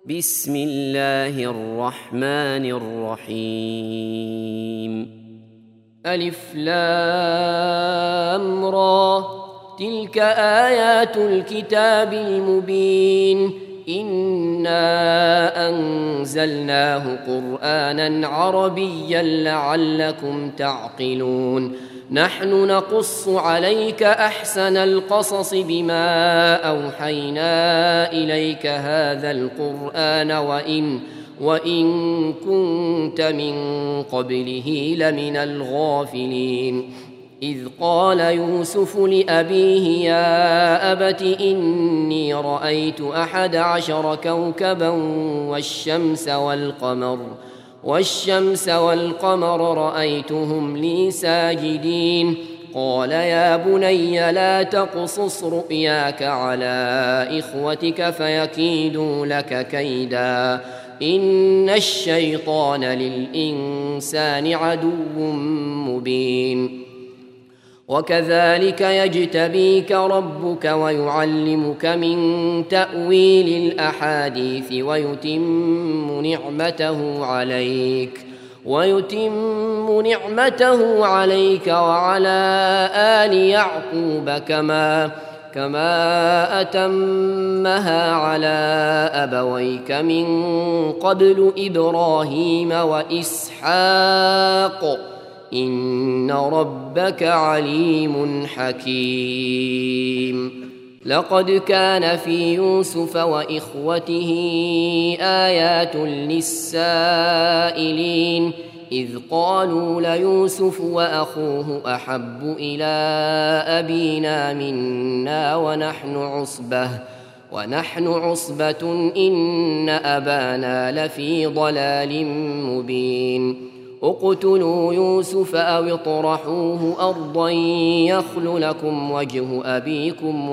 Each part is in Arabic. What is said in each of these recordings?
بسم الله الرحمن الرحيم. ألف لام را، تلك آيات الكتاب المبين. إنا أنزلناه قرآنا عربيا لعلكم تعقلون. نحن نقص عليك أحسن القصص بما أوحينا إليك هذا القرآن وإن كنت من قبله لمن الغافلين. إذ قال يوسف لأبيه يا أبت إني رأيت 11 كوكبا والشمس والقمر رأيتهم لي ساجدين. قال يا بني لا تقصص رؤياك على إخوتك فيكيدوا لك كيدا، إن الشيطان للإنسان عدو مبين. وكذلك يجتبيك ربك ويعلمك من تأويل الأحاديث ويتم نعمته عليك وعلى آل يعقوب كما أتمها على أبويك من قبل إبراهيم وإسحاق، إن ربك عليم حكيم. لقد كان في يوسف وإخوته آيات للسائلين، إذ قالوا ليوسف وأخوه أحب إلى أبينا منا ونحن عصبة إن أبانا لفي ضلال مبين. اقتلوا يوسف أو اطرحوه أرضا يخل لكم وجه أبيكم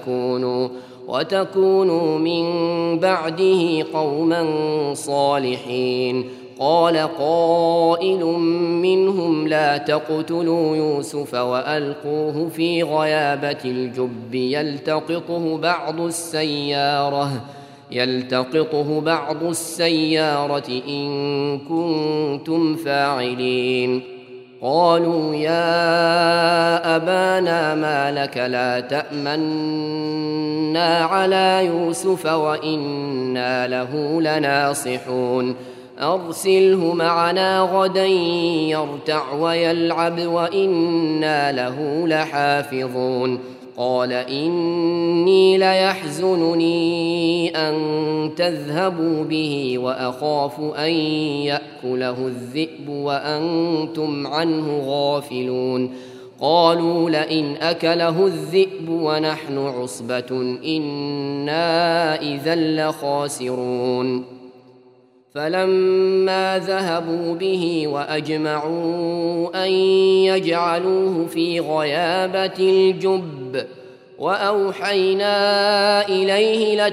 وتكونوا من بعده قوما صالحين. قال قائل منهم لا تقتلوا يوسف وألقوه في غيابة الجب يلتقطه بعض السيارة إن كنتم فاعلين. قالوا يا أبانا ما لك لا تأمنا على يوسف وإنا له لناصحون. أرسله معنا غدا يرتع ويلعب وإنا له لحافظون. قال إني ليحزنني أن تذهبوا به وأخاف أن يأكله الذئب وأنتم عنه غافلون. قالوا لئن أكله الذئب ونحن عصبة إنا إذا لخاسرون. فلما ذهبوا به وأجمعوا أن يجعلوه في غيابة الجب وأوحينا إليه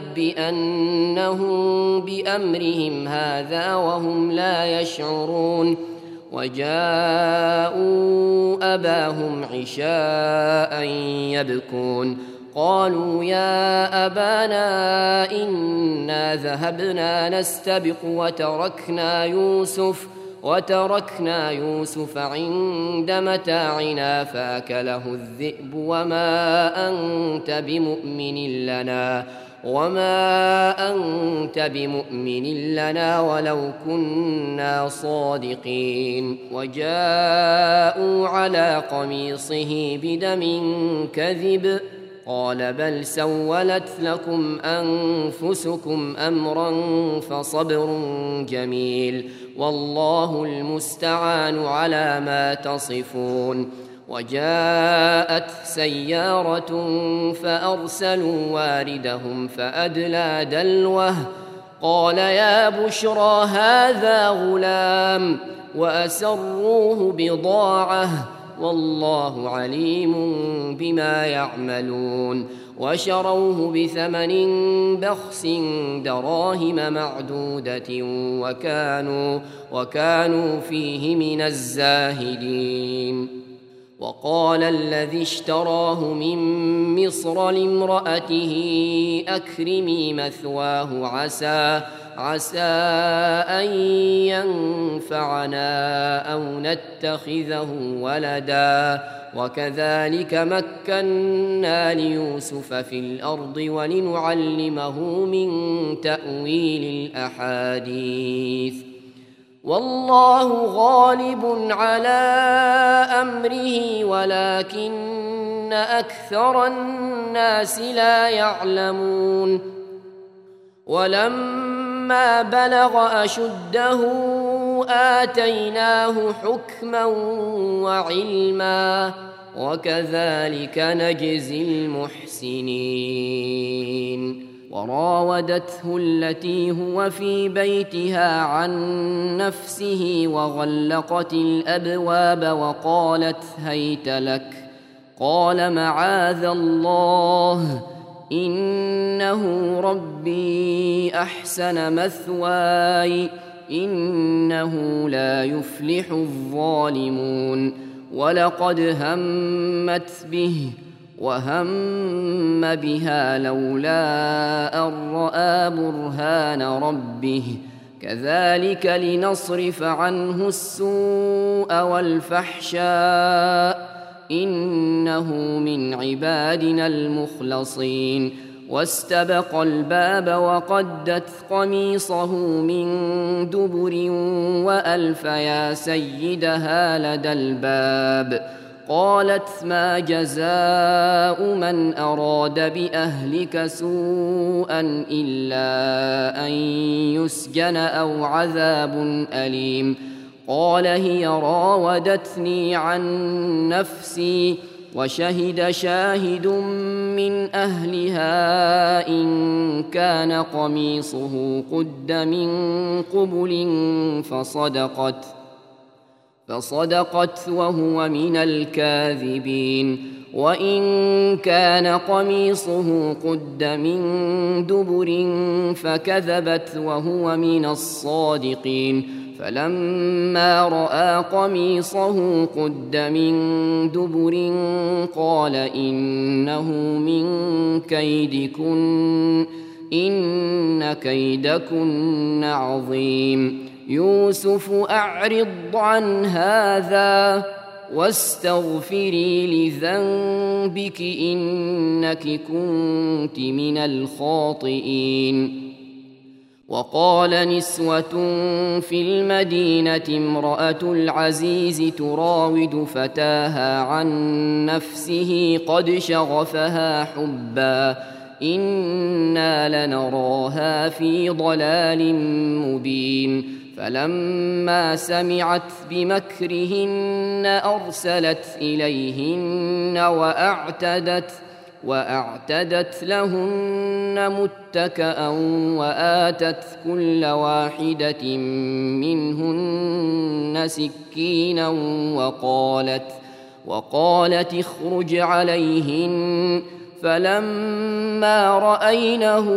لتنبئنهم بأمرهم هذا وهم لا يشعرون. وجاءوا أباهم عشاء يبكون. قالوا يا أبانا إنا ذهبنا نستبق وتركنا يوسف عند متاعنا فأكله الذئب وما أنت بمؤمن لنا ولو كنا صادقين. وجاءوا على قميصه بدم كذب. قال بل سولت لكم أنفسكم أمرا فصبر جميل والله المستعان على ما تصفون. وجاءت سيارة فأرسلوا واردهم فأدلى دلوه. قال يا بشرى هذا غلام وأسروه بضاعة والله عليم بما يعملون. وشروه بثمن بخس دراهم معدودة وكانوا فيه من الزاهدين. وقال الذي اشتراه من مصر لامرأته أكرمي مثواه عسى أن ينفعنا أو نتخذه ولدا وكذلك مكنا ليوسف في الأرض ولنعلمه من تأويل الأحاديث والله غالب على أمره ولكن أكثر الناس لا يعلمون ولما بلغ أشده آتيناه حكما وعلما وكذلك نجزي المحسنين وراودته التي هو في بيتها عن نفسه وغلقت الأبواب وقالت هيت لك قال معاذ الله إنه ربي أحسن مثواي إنه لا يفلح الظالمون ولقد همت به وهم بها لولا أن رأى برهان ربه كذلك لنصرف عنه السوء والفحشاء إنه من عبادنا المخلصين واستبق الباب وقدت قميصه من دبر وألف يا سيدها لدى الباب قالت ما جزاء من أراد بأهلك سوءا إلا أن يسجن أو عذاب أليم قال هي راودتني عن نفسي وشهد شاهد من أهلها إن كان قميصه قد من قبل فصدقت وهو من الكاذبين وإن كان قميصه قد من دبر فكذبت وهو من الصادقين فلما رأى قميصه قد من دبر قال إنه من كيدكن إن كيدكن عظيم يوسف أعرض عن هذا واستغفري لذنبك إنك كنت من الخاطئين وقال نسوة في المدينة امرأة العزيز تراود فتاها عن نفسه قد شغفها حبا إنا لنراها في ضلال مبين فلما سمعت بمكرهن أرسلت إليهن وأعتدت لهن متكأ وآتت كل واحدة منهن سكينا وقالت اخرج عليهن فلما رأينه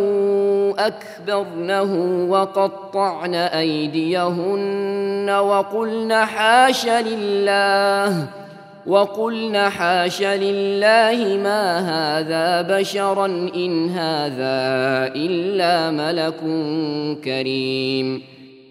أكبرنه وقطعن أيديهن وقلن حاش لله ما هذا بشرا إن هذا إلا ملك كريم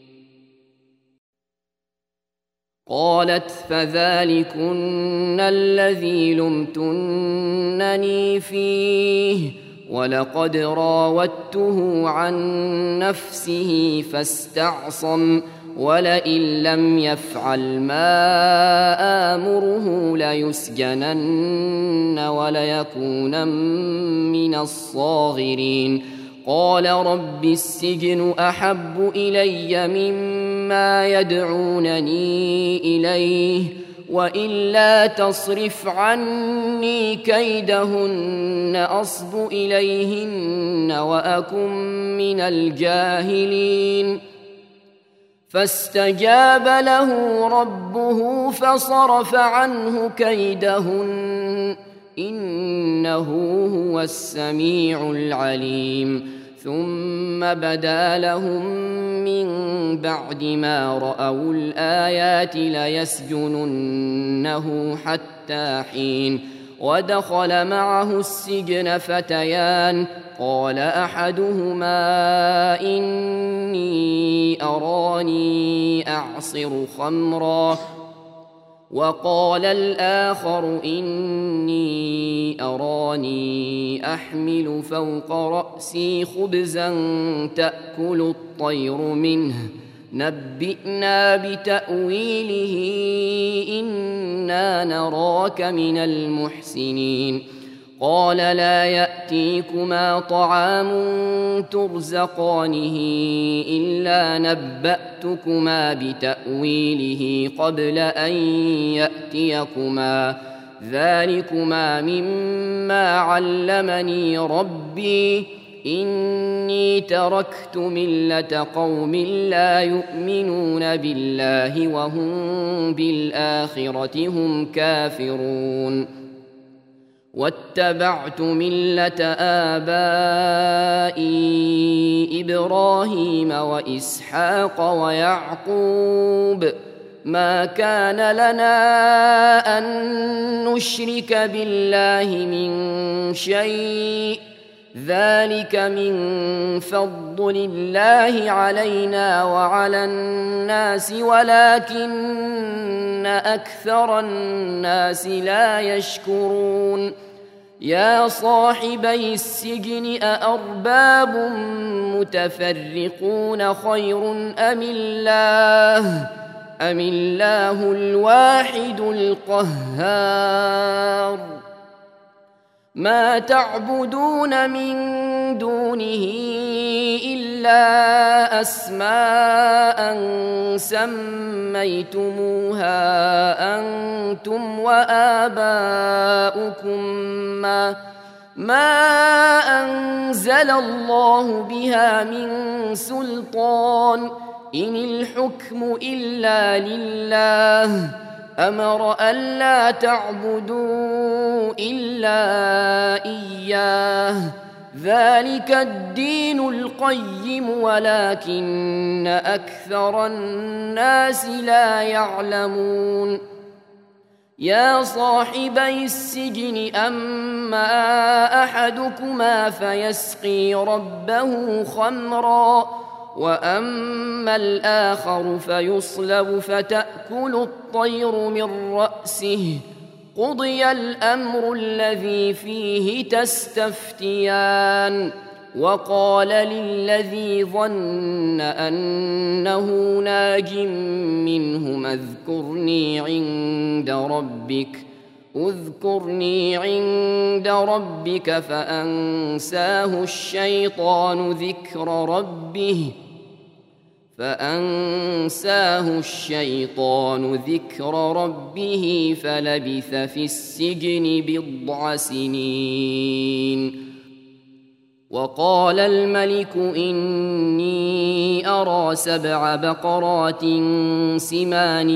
قالت فذلكن الذي لمتنني فيه ولقد راودته عن نفسه فاستعصم ولئن لم يفعل ما آمره ليسجنن وليكونن من الصاغرين قال رب السجن أحب إلي مما يدعونني إليه وإلا تصرف عني كيدهن أصب إليهن وأكن من الجاهلين فاستجاب له ربه فصرف عنه كيدهن إنه هو السميع العليم ثم بدا لهم من بعد ما رأوا الآيات ليسجننه حتى حين. ودخل معه السجن فتيان، قال أحدهما إني أراني أعصر خمرا، وقال الآخر إني أراني أحمل فوق رأسي خبزا تأكل الطير منه، نبئنا بتأويله إنا نراك من المحسنين. قال لا يأتيكما طعام ترزقانه إلا نبأتكما بتأويله قبل أن يأتيكما، ذلكما مما علمني ربي، إني تركت ملة قوم لا يؤمنون بالله وهم بالآخرة هم كافرون. واتبعت ملة آبائي إبراهيم وإسحاق ويعقوب، ما كان لنا أن نشرك بالله من شيء، ذلك من فضل الله علينا وعلى الناس ولكن أكثر الناس لا يشكرون. يا صاحبي السجن أأرباب متفرقون خير أم الله الواحد القهار؟ ما تعبدون من دونه إلا أسماء سميتموها أنتم وآباؤكم ما أنزل الله بها من سلطان، إن الحكم إلا لله، أمر ألا تعبدوا إلا إياه، ذلك الدين القيم ولكن أكثر الناس لا يعلمون. يا صاحبي السجن أما أحدكما فيسقي ربه خمرا، وأما الآخر فيصلب فتأكل الطير من رأسه، قضي الأمر الذي فيه تستفتيان. وقال للذي ظن أنه ناج منهما اذكرني عند ربك فأنساه الشيطان ذكر ربه فلبث في السجن 10 سنين. وقال الملك إني أرى 7 بقرات سمان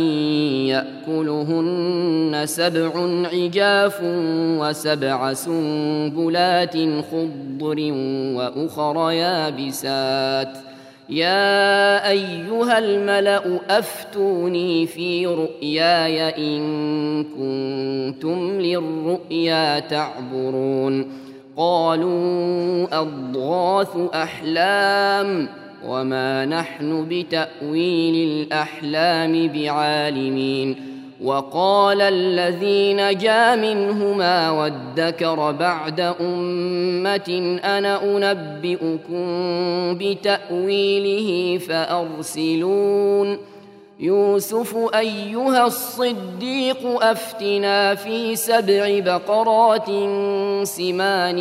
يأكلهن 7 عجاف و7 سنبلات خضر وأخر يابسات، يا أيها الملأ أفتوني في رؤياي إن كنتم للرؤيا تعبرون. قالوا أضغاث أحلام وما نحن بتأويل الأحلام بعالمين. وقال الذي نجا منهما وادكر بعد أمة أنا أنبئكم بتأويله فأرسلون. يوسف أيها الصديق أفتنا في 7 بقرات سمان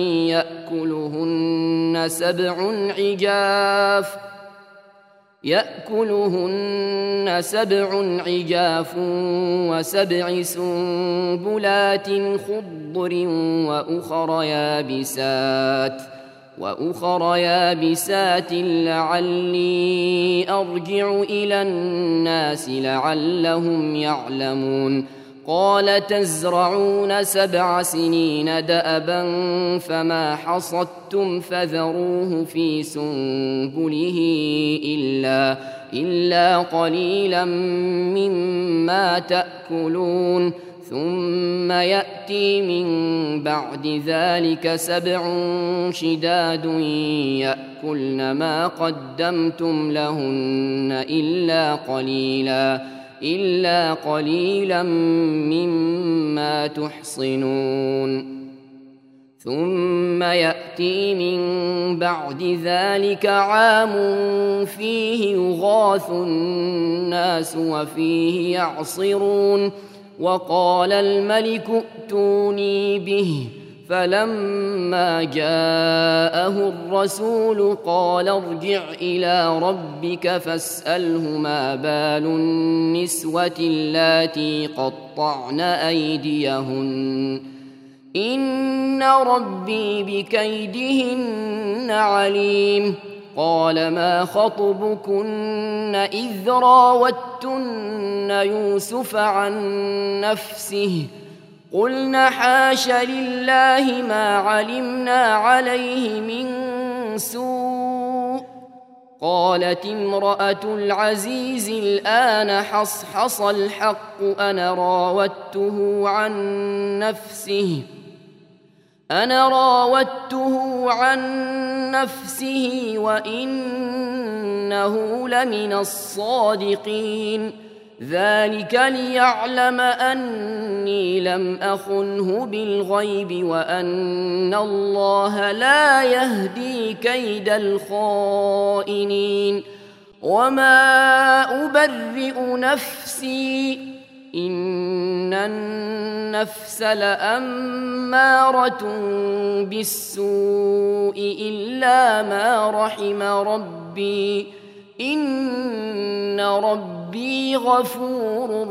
يأكلهن 7 عجاف و7 سنبلات خضر وأخر يابسات لعلي أرجع إلى الناس لعلهم يعلمون. قال تزرعون 7 سنين دأبا فما حصدتم فذروه في سنبله إلا قليلا مما تأكلون ثم يأتي من بعد ذلك 7 شداد يأكلن ما قدمتم لهن إلا قليلا مما تحصنون ثم يأتي من بعد ذلك عام فيه يغاث الناس وفيه يعصرون وقال الملك ائتوني به فلما جاءه الرسول قال ارجع إلى ربك فاسأله ما بال النسوة اللاتي قطعن أيديهن إن ربي بكيدهن عليم قال ما خطبكن إذ راوتن يوسف عن نفسه قلنا حاش لله ما علمنا عليه من سوء قالت امرأة العزيز الآن حصحص الحق أنا راودته عن نفسه وإنه لمن الصادقين ذلك ليعلم أني لم أخنه بالغيب وأن الله لا يهدي كيد الخائنين وما أبرئ نفسي إن النفس لأمارة بالسوء إلا ما رحم ربي إن ربي غفور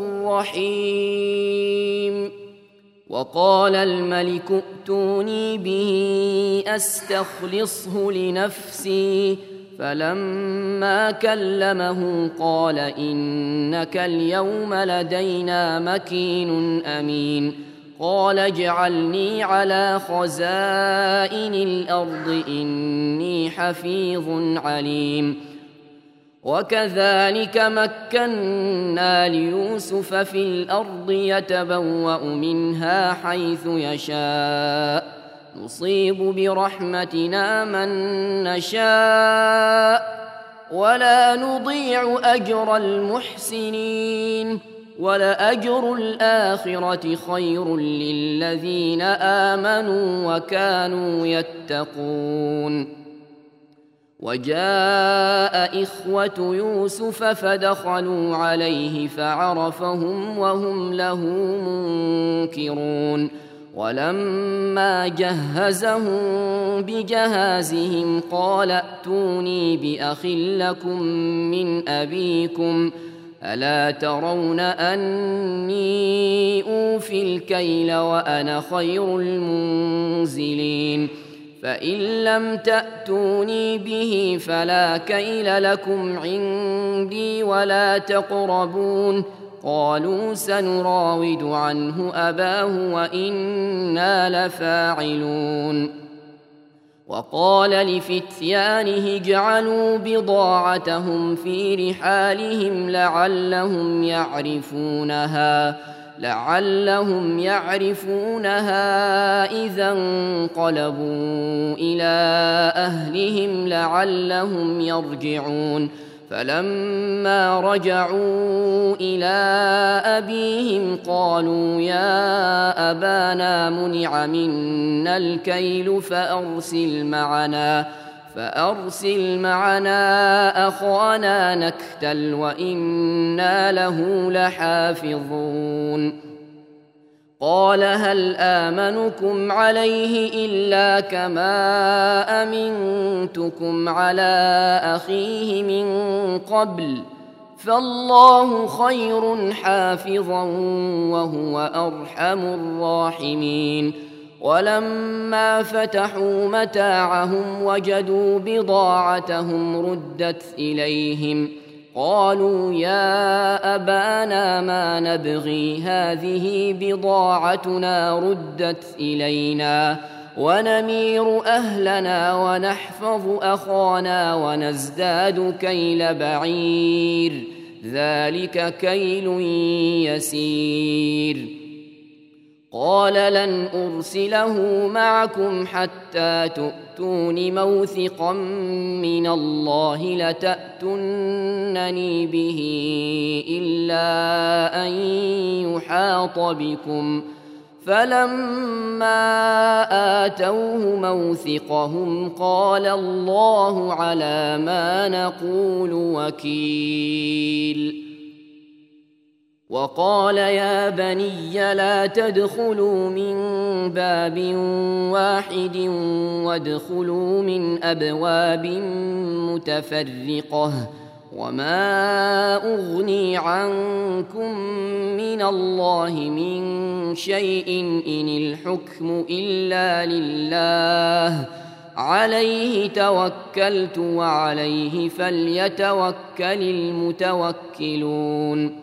رحيم وقال الملك ائتوني به أستخلصه لنفسي فلما كلمه قال إنك اليوم لدينا مكين أمين قال اجعلني على خزائن الأرض إني حفيظ عليم وكذلك مكنا ليوسف في الأرض يتبوأ منها حيث يشاء نصيب برحمتنا من نشاء ولا نضيع أجر المحسنين ولأجر الآخرة خير للذين آمنوا وكانوا يتقون وجاء إخوة يوسف فدخلوا عليه فعرفهم وهم له منكرون ولما جهزهم بجهازهم قال ائتوني بأخ لكم من أبيكم ألا ترون أني أوفي الكيل وأنا خير المنزلين فإن لم تأتوني به فلا كيل لكم عندي ولا تقربون قالوا سنراود عنه أباه وإنا لفاعلون وقال لفتيانه اجعلوا بضاعتهم في رحالهم لعلهم يعرفونها إذا انقلبوا إلى أهلهم لعلهم يرجعون فلما رجعوا إلى أبيهم قالوا يا أبانا منع منا الكيل فأرسل معنا أخانا نكتل وإنا له لحافظون قال هل آمنكم عليه إلا كما أمنتكم على أخيه من قبل فالله خير حافظا وهو أرحم الراحمين ولما فتحوا متاعهم وجدوا بضاعتهم ردت إليهم قالوا يا أبانا ما نبغي هذه بضاعتنا ردت إلينا ونمير أهلنا ونحفظ أخانا ونزداد كيل بعير ذلك كيل يسير. قال لن أرسله معكم حتى تؤتون موثقا من الله لتأتونني به إلا أن يحاط بكم. فلما آتوه موثقهم قال الله على ما نقول وكيل. وقال يا بني لا تدخلوا من باب واحد وادخلوا من أبواب متفرقة وما أغني عنكم من الله من شيء إن الحكم إلا لله عليه توكلت وعليه فليتوكل المتوكلون.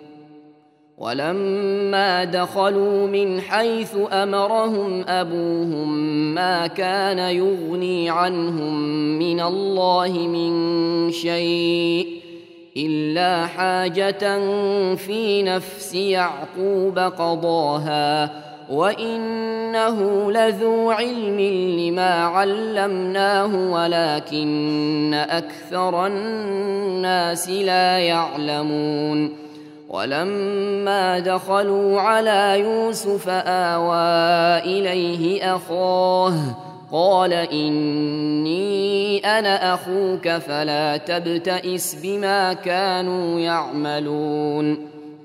ولما دخلوا من حيث أمرهم أبوهم ما كان يغني عنهم من الله من شيء إلا حاجة في نفس يعقوب قضاها وإنه لذو علم لما علمناه ولكن أكثر الناس لا يعلمون. ولما دخلوا على يوسف آوى إليه أخاه قال إني أنا أخوك فلا تبتئس بما كانوا يعملون.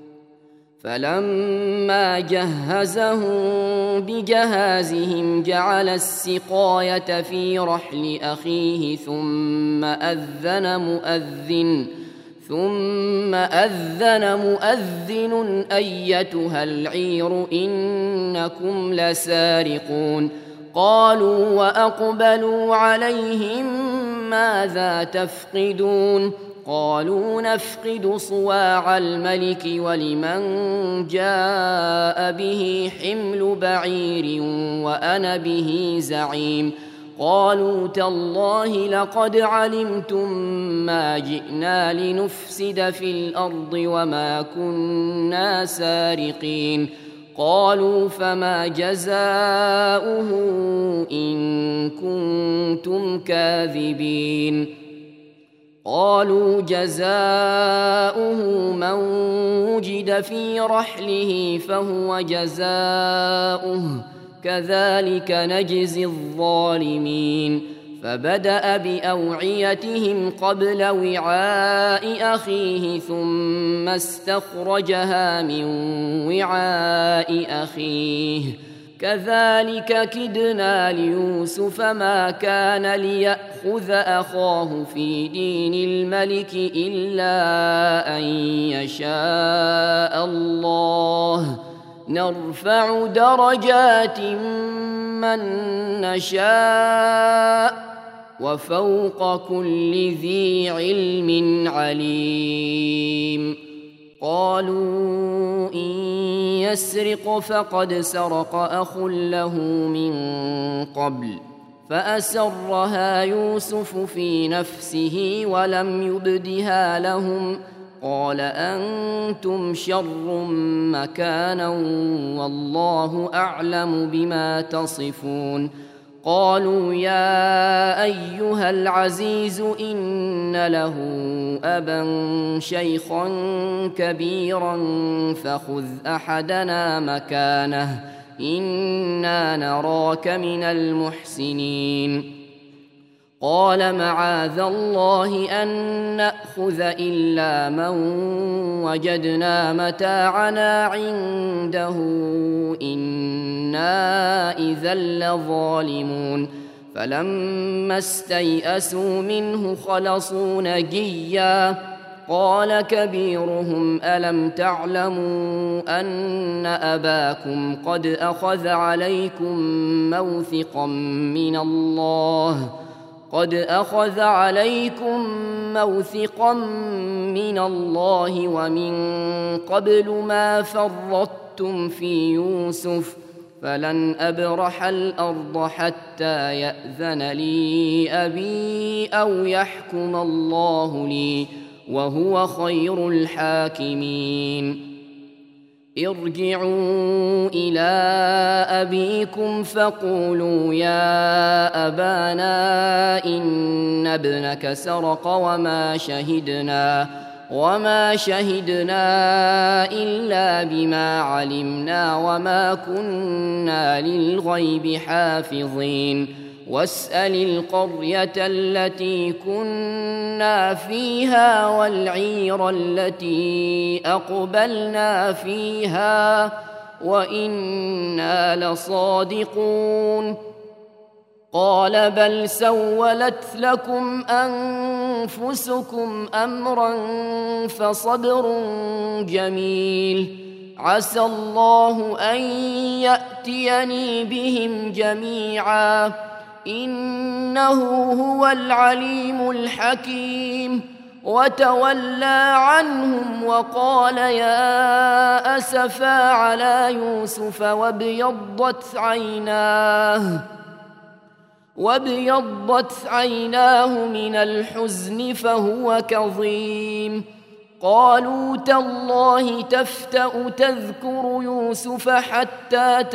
فلما جهزهم بجهازهم جعل السقاية في رحل أخيه ثم أذن مؤذن أيتها العير إنكم لسارقون. قالوا وأقبلوا عليهم ماذا تفقدون؟ قالوا نفقد صواع الملك ولمن جاء به حمل بعير وأنا به زعيم. قالوا تالله لقد علمتم ما جئنا لنفسد في الأرض وما كنا سارقين. قالوا فما جزاؤه إن كنتم كاذبين؟ قالوا جزاؤه من وجد في رحله فهو جزاؤه كذلك نجزي الظالمين. فبدأ بأوعيتهم قبل وعاء أخيه ثم استخرجها من وعاء أخيه كذلك كدنا ليوسف ما كان ليأخذ أخاه في دين الملك إلا أن يشاء الله نرفع درجات من نشاء وفوق كل ذي علم عليم. قالوا إن يسرق فقد سرق أخ له من قبل فأسرها يوسف في نفسه ولم يبدها لهم. قال أنتم شر مكانا والله أعلم بما تصفون. قالوا يا أيها العزيز إن له أبا شيخا كبيرا فخذ أحدنا مكانه إنا نراك من المحسنين. قال معاذ الله أن نأخذ إلا من وجدنا متاعنا عنده إنا إذا لظالمون. فلما استيئسوا منه خلصوا نجيا. قال كبيرهم ألم تعلموا أن أباكم قد أخذ عليكم موثقا من الله؟ قد أخذ عليكم موثقا من الله ومن قبل ما فرطتم في يوسف فلن أبرح الأرض حتى يأذن لي أبي أو يحكم الله لي وهو خير الحاكمين. ارجعوا إلى أبيكم فقولوا يا أبانا إن ابنك سرق وما شهدنا إلا بما علمنا وما كنا للغيب حافظين. واسأل القرية التي كنا فيها والعير التي أقبلنا فيها وإنا لصادقون. قال بل سولت لكم أنفسكم أمرا فصبر جميل عسى الله أن يأتيني بهم جميعا إنه هو العليم الحكيم. وتولى عنهم وقال يا أسفا على يوسف وابيضت عيناه من الحزن فهو كظيم. قالوا تالله تفتأ تذكر يوسف حتى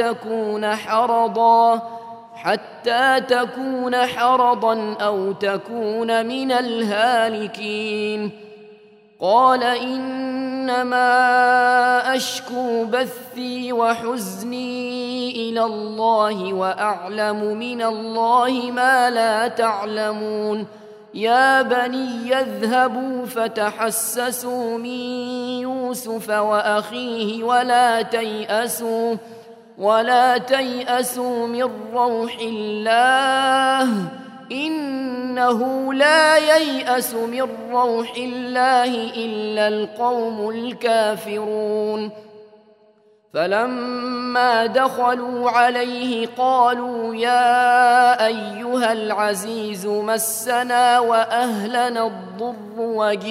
تكون حرضا أو تكون من الهالكين. قال إنما أشكو بثي وحزني إلى الله وأعلم من الله ما لا تعلمون. يا بني اذهبوا فتحسسوا من يوسف وأخيه ولا تيأسوا من روح الله إنه لا ييأس من روح الله إلا القوم الكافرون. فلما دخلوا عليه قالوا يا أيها العزيز مسنا وأهلنا الضر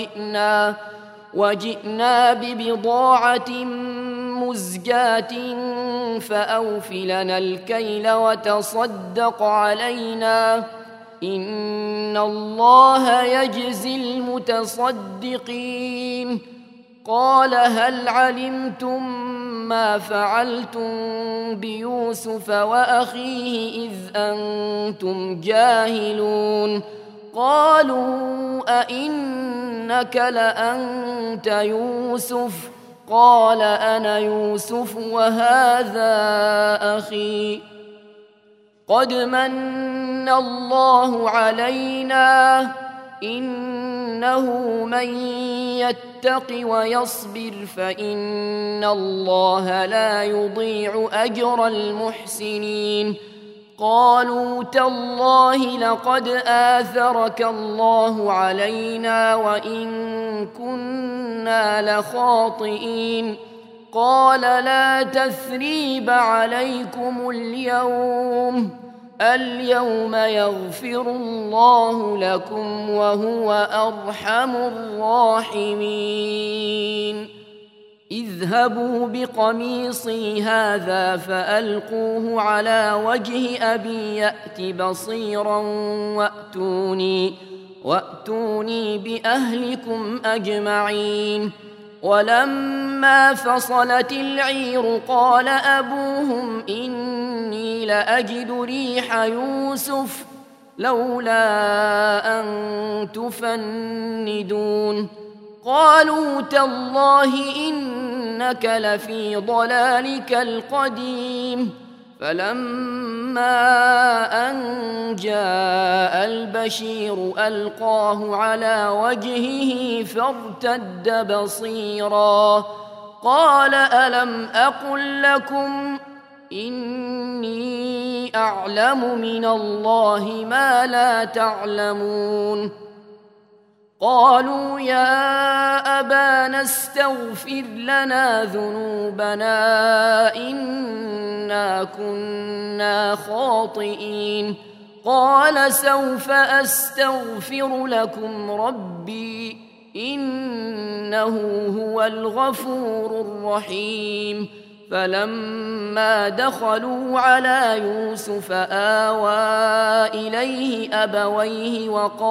وجئنا ببضاعة مزجاة فأوف لنا الكيل وتصدق علينا إن الله يجزي المتصدقين. قال هل علمتم ما فعلتم بيوسف وأخيه إذ أنتم جاهلون؟ قالوا أئنك لأنت يوسف؟ قال أنا يوسف وهذا أخي قد من الله علينا إنه من يتق ويصبر فإن الله لا يضيع أجر المحسنين. قالوا تالله لقد آثرك الله علينا وإن كنا لخاطئين. قال لا تثريب عليكم اليوم يغفر الله لكم وهو أرحم الراحمين. اذهبوا بقميصي هذا فألقوه على وجه أبي يأت بصيرا وأتوني بأهلكم أجمعين. ولما فصلت العير قال أبوهم إني لأجد ريح يوسف لولا أن تفندون. قالوا تالله إنك لفي ضلالك القديم. فلما أن جاء البشير ألقاه على وجهه فارتد بصيرا قال ألم أقل لكم إني أعلم من الله ما لا تعلمون. قالوا يا أبانا استغفر لنا ذنوبنا إنا كنا خاطئين. قال سوف أستغفر لكم ربي إنه هو الغفور الرحيم. فلما دخلوا على يوسف آوى إليه أبويه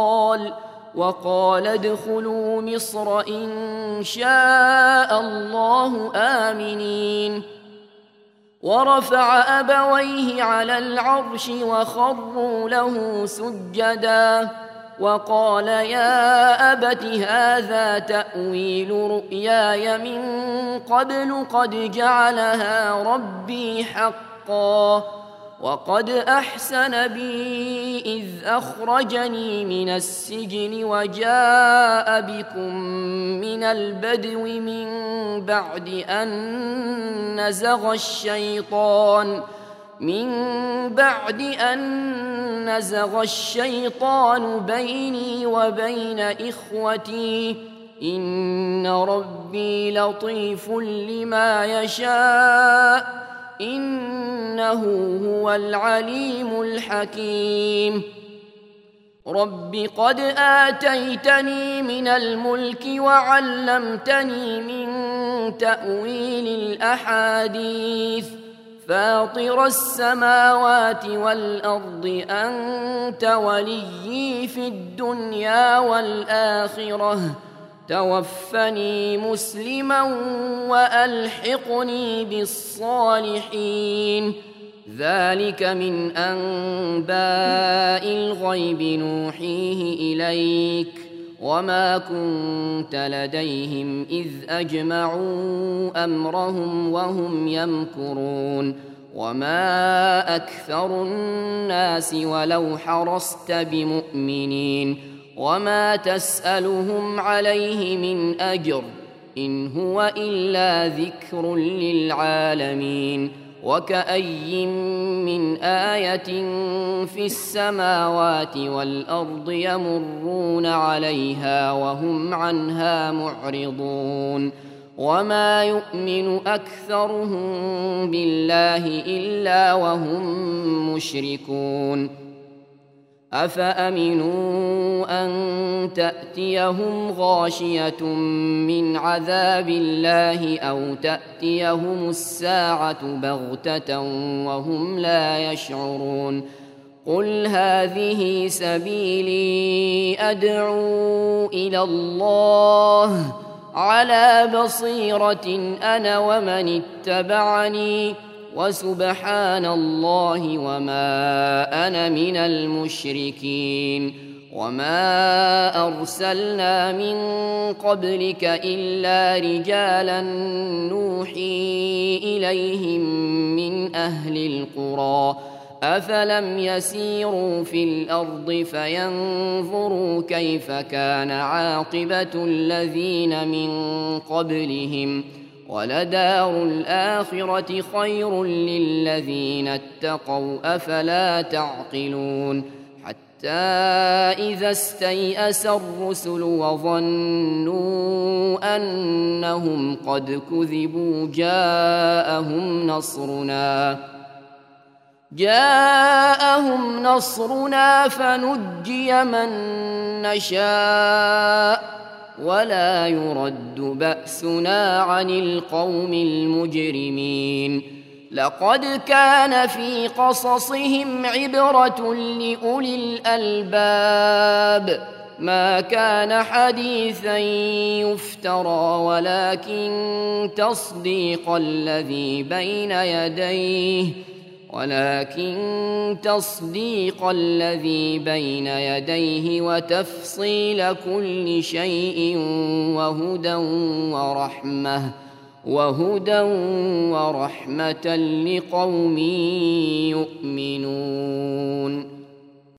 وقال ادخلوا مصر إن شاء الله آمنين. ورفع أبويه على العرش وخروا له سجدا وقال يا أبت هذا تأويل رؤياي من قبل قد جعلها ربي حقا وقد أحسن بي إذ أخرجني من السجن وجاء بكم من البدو من بعد أن نزغ الشيطان بيني وبين إخوتي إن ربي لطيف لما يشاء إنه هو العليم الحكيم. رب قد آتيتني من الملك وعلمتني من تأويل الأحاديث فاطر السماوات والأرض أنت وليي في الدنيا والآخرة توفني مسلما وألحقني بالصالحين. ذلك من أنباء الغيب نوحيه إليك وما كنت لديهم إذ أجمعوا أمرهم وهم يمكرون. وما أكثر الناس ولو حرصت بمؤمنين وما تسألهم عليه من أجر إن هو إلا ذكر للعالمين. وكأي من آية في السماوات والأرض يمرون عليها وهم عنها معرضون. وما يؤمن أكثرهم بالله إلا وهم مشركون. أفأمنوا أن تأتيهم غاشية من عذاب الله أو تأتيهم الساعة بغتة وهم لا يشعرون. قل هذه سبيلي أدعو إلى الله على بصيرة أنا ومن اتبعني وسبحان الله وما أنا من المشركين. وما أرسلنا من قبلك إلا رجالا نوحي إليهم من أهل القرى أفلم يسيروا في الأرض فينظروا كيف كان عاقبة الذين من قبلهم ولدار الآخرة خير للذين اتقوا أفلا تعقلون. حتى إذا استيأس الرسل وظنوا أنهم قد كذبوا جاءهم نصرنا فنجي من نشاء ولا يرد بأسنا عن القوم المجرمين. لقد كان في قصصهم عبرة لأولي الألباب ما كان حديثا يفترى ولكن تصديق الذي بين يديه وتفصيل كل شيء وهدى ورحمة لقوم يؤمنون.